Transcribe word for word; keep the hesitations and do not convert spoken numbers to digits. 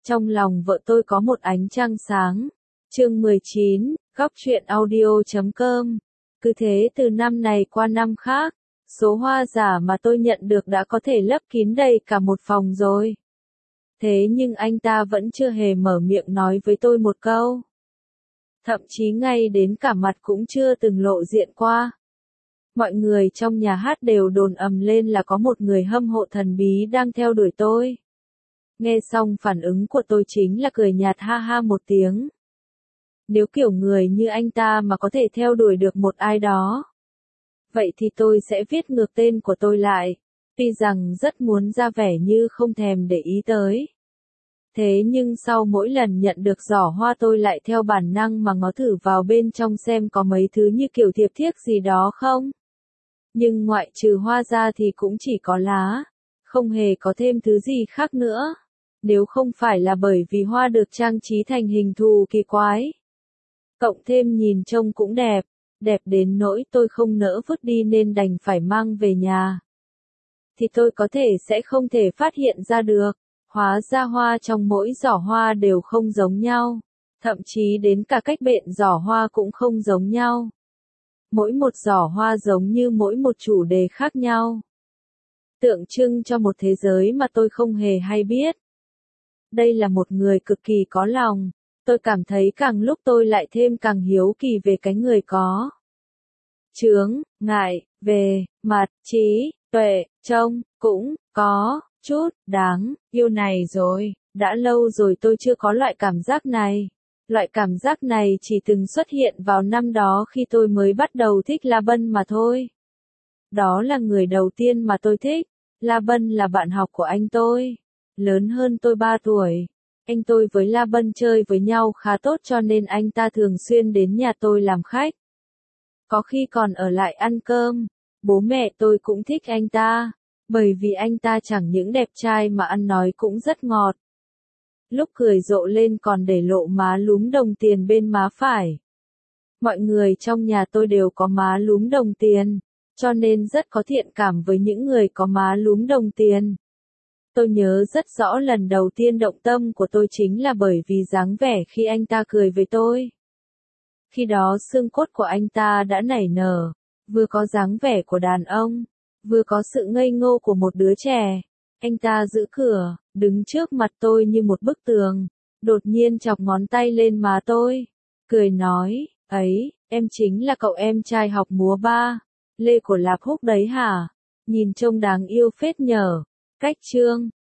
Trong lòng vợ tôi có một ánh trăng sáng. Chương mười chín, góc truyện audio chấm com. Cứ thế từ năm này qua năm khác, số hoa giả mà tôi nhận được đã có thể lấp kín đầy cả một phòng rồi. Thế nhưng anh ta vẫn chưa hề mở miệng nói với tôi một câu. Thậm chí ngay đến cả mặt cũng chưa từng lộ diện qua. Mọi người trong nhà hát đều đồn ầm lên là có một người hâm mộ thần bí đang theo đuổi tôi. Nghe xong phản ứng của tôi chính là cười nhạt ha ha một tiếng. Nếu kiểu người như anh ta mà có thể theo đuổi được một ai đó, vậy thì tôi sẽ viết ngược tên của tôi lại, tuy rằng rất muốn ra vẻ như không thèm để ý tới. Thế nhưng sau mỗi lần nhận được giỏ hoa tôi lại theo bản năng mà ngó thử vào bên trong xem có mấy thứ như kiểu thiệp thiếc gì đó không. Nhưng ngoại trừ hoa ra thì cũng chỉ có lá, không hề có thêm thứ gì khác nữa. Nếu không phải là bởi vì hoa được trang trí thành hình thù kỳ quái. Cộng thêm nhìn trông cũng đẹp, đẹp đến nỗi tôi không nỡ vứt đi nên đành phải mang về nhà. Thì tôi có thể sẽ không thể phát hiện ra được, hóa ra hoa trong mỗi giỏ hoa đều không giống nhau, thậm chí đến cả cách bện giỏ hoa cũng không giống nhau. Mỗi một giỏ hoa giống như mỗi một chủ đề khác nhau. Tượng trưng cho một thế giới mà tôi không hề hay biết. Đây là một người cực kỳ có lòng, tôi cảm thấy càng lúc tôi lại thêm càng hiếu kỳ về cái người có chướng ngại về mặt trí tuệ, trông cũng có chút đáng yêu này rồi. Đã lâu rồi tôi chưa có loại cảm giác này. Loại cảm giác này chỉ từng xuất hiện vào năm đó khi tôi mới bắt đầu thích La Bân mà thôi. Đó là người đầu tiên mà tôi thích. La Bân là bạn học của anh tôi, lớn hơn tôi ba tuổi. Anh tôi với La Bân chơi với nhau khá tốt cho nên anh ta thường xuyên đến nhà tôi làm khách. Có khi còn ở lại ăn cơm. Bố mẹ tôi cũng thích anh ta, bởi vì anh ta chẳng những đẹp trai mà ăn nói cũng rất ngọt. Lúc cười rộ lên còn để lộ má lúm đồng tiền bên má phải. Mọi người trong nhà tôi đều có má lúm đồng tiền, cho nên rất có thiện cảm với những người có má lúm đồng tiền. Tôi nhớ rất rõ lần đầu tiên động tâm của tôi chính là bởi vì dáng vẻ khi anh ta cười với tôi. Khi đó xương cốt của anh ta đã nảy nở, vừa có dáng vẻ của đàn ông, vừa có sự ngây ngô của một đứa trẻ. Anh ta giữ cửa, đứng trước mặt tôi như một bức tường, đột nhiên chọc ngón tay lên má tôi, cười nói, ấy, em chính là cậu em trai học múa ba, Lê của Lạp Húc đấy hả? Nhìn trông đáng yêu phết nhở. Cách chương